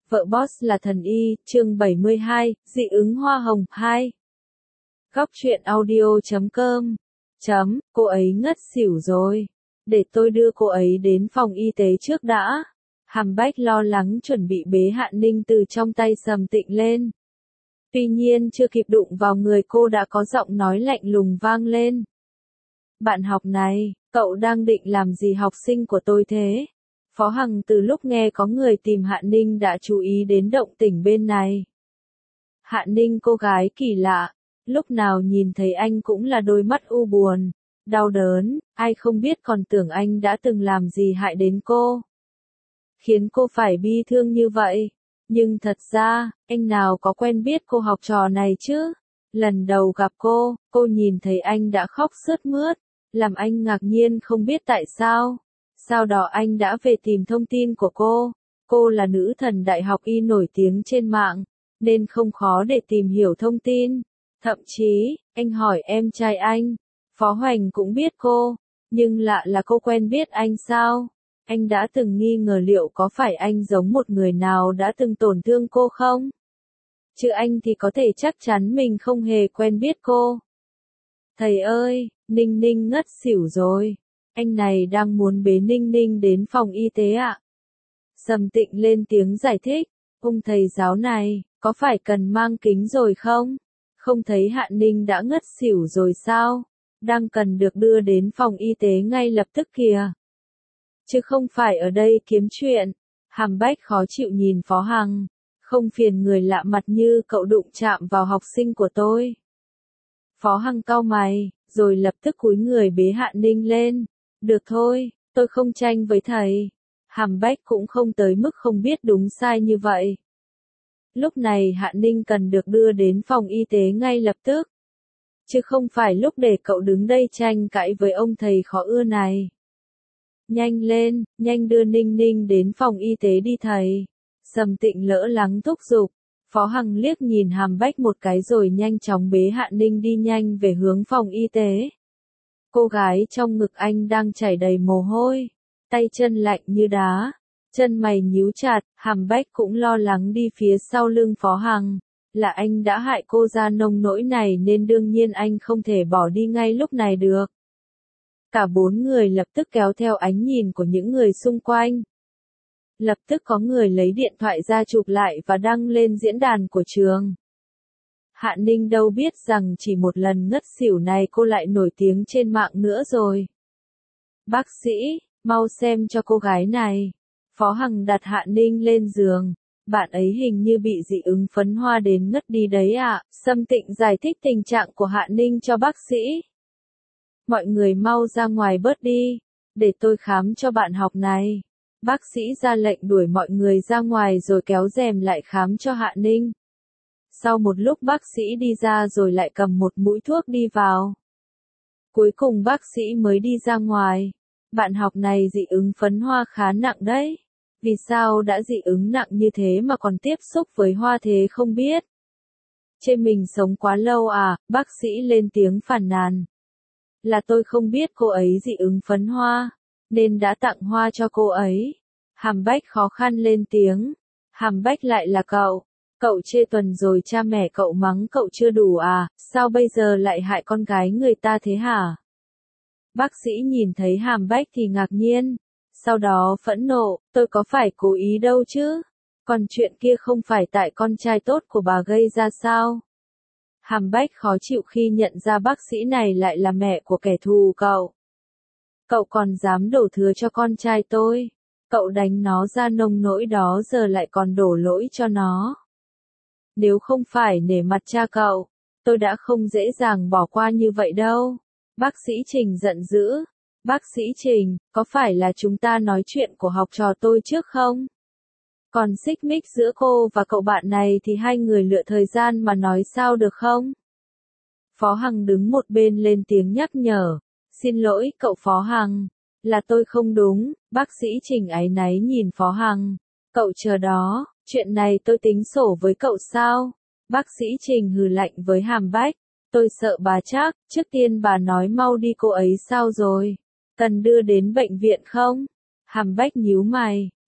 Vợ boss là thần y, chương 72, dị ứng hoa hồng 2. Góc truyện audio.com. Cô ấy ngất xỉu rồi. Để tôi đưa cô ấy đến phòng y tế trước đã. Hàm Bách lo lắng chuẩn bị bế Hạ Ninh từ trong tay Sầm Tịnh lên. Tuy nhiên chưa kịp đụng vào người cô đã có giọng nói lạnh lùng vang lên. Bạn học này, cậu đang định làm gì học sinh của tôi thế? Phó Hằng từ lúc nghe có người tìm Hạ Ninh đã chú ý đến động tĩnh bên này. Hạ Ninh cô gái kỳ lạ, lúc nào nhìn thấy anh cũng là đôi mắt u buồn, đau đớn, ai không biết còn tưởng anh đã từng làm gì hại đến cô. Khiến cô phải bi thương như vậy. Nhưng thật ra, anh nào có quen biết cô học trò này chứ? Lần đầu gặp cô nhìn thấy anh đã khóc sướt mướt, làm anh ngạc nhiên không biết tại sao. Sau đó anh đã về tìm thông tin của cô. Cô là nữ thần đại học y nổi tiếng trên mạng, nên không khó để tìm hiểu thông tin. Thậm chí, anh hỏi em trai anh, Phó Hoành cũng biết cô, nhưng lạ là cô quen biết anh sao? Anh đã từng nghi ngờ liệu có phải anh giống một người nào đã từng tổn thương cô không? Chứ anh thì có thể chắc chắn mình không hề quen biết cô. Thầy ơi, Ninh Ninh ngất xỉu rồi. Anh này đang muốn bế Ninh Ninh đến phòng y tế ạ. Sầm Tịnh lên tiếng giải thích. Ông thầy giáo này, có phải cần mang kính rồi không? Không thấy Hạ Ninh đã ngất xỉu rồi sao? Đang cần được đưa đến phòng y tế ngay lập tức kìa. Chứ không phải ở đây kiếm chuyện. Hàm Bách khó chịu nhìn Phó Hằng. Không phiền người lạ mặt như cậu đụng chạm vào học sinh của tôi. Phó Hằng cau mày, rồi lập tức cúi người bế Hạ Ninh lên. Được thôi, tôi không tranh với thầy. Hàm Bách cũng không tới mức không biết đúng sai như vậy. Lúc này Hạ Ninh cần được đưa đến phòng y tế ngay lập tức. Chứ không phải lúc để cậu đứng đây tranh cãi với ông thầy khó ưa này. Nhanh lên, nhanh đưa Ninh Ninh đến phòng y tế đi thầy. Sầm Tịnh lỡ lắng thúc giục. Phó Hằng liếc nhìn Hàm Bách một cái rồi nhanh chóng bế Hạ Ninh đi nhanh về hướng phòng y tế. Cô gái trong ngực anh đang chảy đầy mồ hôi, tay chân lạnh như đá, chân mày nhíu chặt. Hàm Bách cũng lo lắng đi phía sau lưng Phó Hằng. Là anh đã hại cô ra nông nỗi này nên đương nhiên anh không thể bỏ đi ngay lúc này được. Cả bốn người lập tức kéo theo ánh nhìn của những người xung quanh. Lập tức có người lấy điện thoại ra chụp lại và đăng lên diễn đàn của trường. Hạ Ninh đâu biết rằng chỉ một lần ngất xỉu này cô lại nổi tiếng trên mạng nữa rồi. Bác sĩ, mau xem cho cô gái này. Phó Hằng đặt Hạ Ninh lên giường. Bạn ấy hình như bị dị ứng phấn hoa đến ngất đi đấy ạ. Sầm Tịnh giải thích tình trạng của Hạ Ninh cho bác sĩ. Mọi người mau ra ngoài bớt đi, để tôi khám cho bạn học này. Bác sĩ ra lệnh đuổi mọi người ra ngoài rồi kéo rèm lại khám cho Hạ Ninh. Sau một lúc bác sĩ đi ra rồi lại cầm một mũi thuốc đi vào. Cuối cùng bác sĩ mới đi ra ngoài. Bạn học này dị ứng phấn hoa khá nặng đấy. Vì sao đã dị ứng nặng như thế mà còn tiếp xúc với hoa thế không biết? Chê mình sống quá lâu à? Bác sĩ lên tiếng phàn nàn. Là tôi không biết cô ấy dị ứng phấn hoa, nên đã tặng hoa cho cô ấy. Hàm Bách khó khăn lên tiếng. Hàm Bách lại là cậu. Cậu chê tuần rồi cha mẹ cậu mắng cậu chưa đủ à? Sao bây giờ lại hại con gái người ta thế hả? Bác sĩ nhìn thấy Hàm Bách thì ngạc nhiên. Sau đó phẫn nộ, tôi có phải cố ý đâu chứ? Còn chuyện kia không phải tại con trai tốt của bà gây ra sao? Hàm Bách khó chịu khi nhận ra bác sĩ này lại là mẹ của kẻ thù cậu. Cậu còn dám đổ thừa cho con trai tôi. Cậu đánh nó ra nông nỗi đó giờ lại còn đổ lỗi cho nó. Nếu không phải nể mặt cha cậu, tôi đã không dễ dàng bỏ qua như vậy đâu. Bác sĩ Trình giận dữ. Bác sĩ Trình, có phải là chúng ta nói chuyện của học trò tôi trước không? Còn xích mích giữa cô và cậu bạn này thì hai người lựa thời gian mà nói sao được không? Phó Hằng đứng một bên lên tiếng nhắc nhở. Xin lỗi cậu Phó Hằng, là tôi không đúng. Bác sĩ Trình áy náy nhìn Phó Hằng. Cậu chờ đó, chuyện này tôi tính sổ với cậu sao? Bác sĩ Trình hừ lạnh với Hàm Bách. Tôi sợ bà chắc, trước tiên bà nói mau đi cô ấy sao rồi? Cần đưa đến bệnh viện không? Hàm Bách nhíu mày.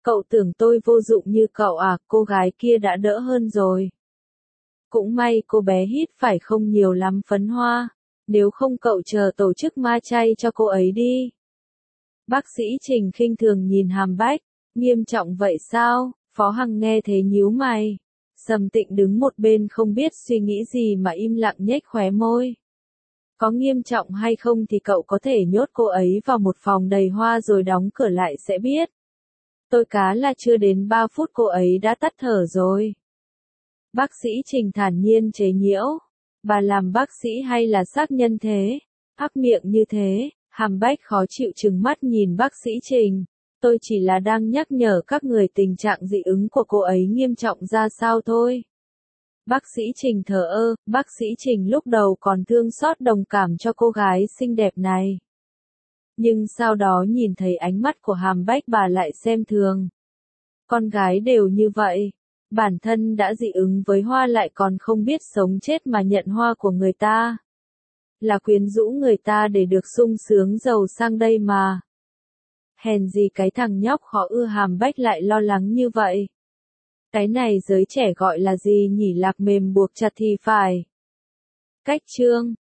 Cậu tưởng tôi vô dụng như cậu à, cô gái kia đã đỡ hơn rồi. Cũng may cô bé hít phải không nhiều lắm phấn hoa, nếu không cậu chờ tổ chức ma chay cho cô ấy đi. Bác sĩ Trình khinh thường nhìn Hàm Bách, nghiêm trọng vậy sao? Phó Hằng nghe thế nhíu mày. Sầm Tịnh đứng một bên không biết suy nghĩ gì mà im lặng nhếch khóe môi. Có nghiêm trọng hay không thì cậu có thể nhốt cô ấy vào một phòng đầy hoa rồi đóng cửa lại sẽ biết. Tôi cá là chưa đến 3 phút cô ấy đã tắt thở rồi. Bác sĩ Trình thản nhiên chế nhiễu. Bà làm bác sĩ hay là sát nhân thế? Hắc miệng như thế, Hàm Bách khó chịu trừng mắt nhìn bác sĩ Trình. Tôi chỉ là đang nhắc nhở các người tình trạng dị ứng của cô ấy nghiêm trọng ra sao thôi. Bác sĩ Trình thờ ơ, bác sĩ Trình lúc đầu còn thương xót đồng cảm cho cô gái xinh đẹp này. Nhưng sau đó nhìn thấy ánh mắt của Hàm Bách bà lại xem thường. Con gái đều như vậy. Bản thân đã dị ứng với hoa lại còn không biết sống chết mà nhận hoa của người ta. Là quyến rũ người ta để được sung sướng giàu sang đây mà. Hèn gì cái thằng nhóc khó ưa Hàm Bách lại lo lắng như vậy. Cái này giới trẻ gọi là gì nhỉ, lạc mềm buộc chặt thì phải. Cách chương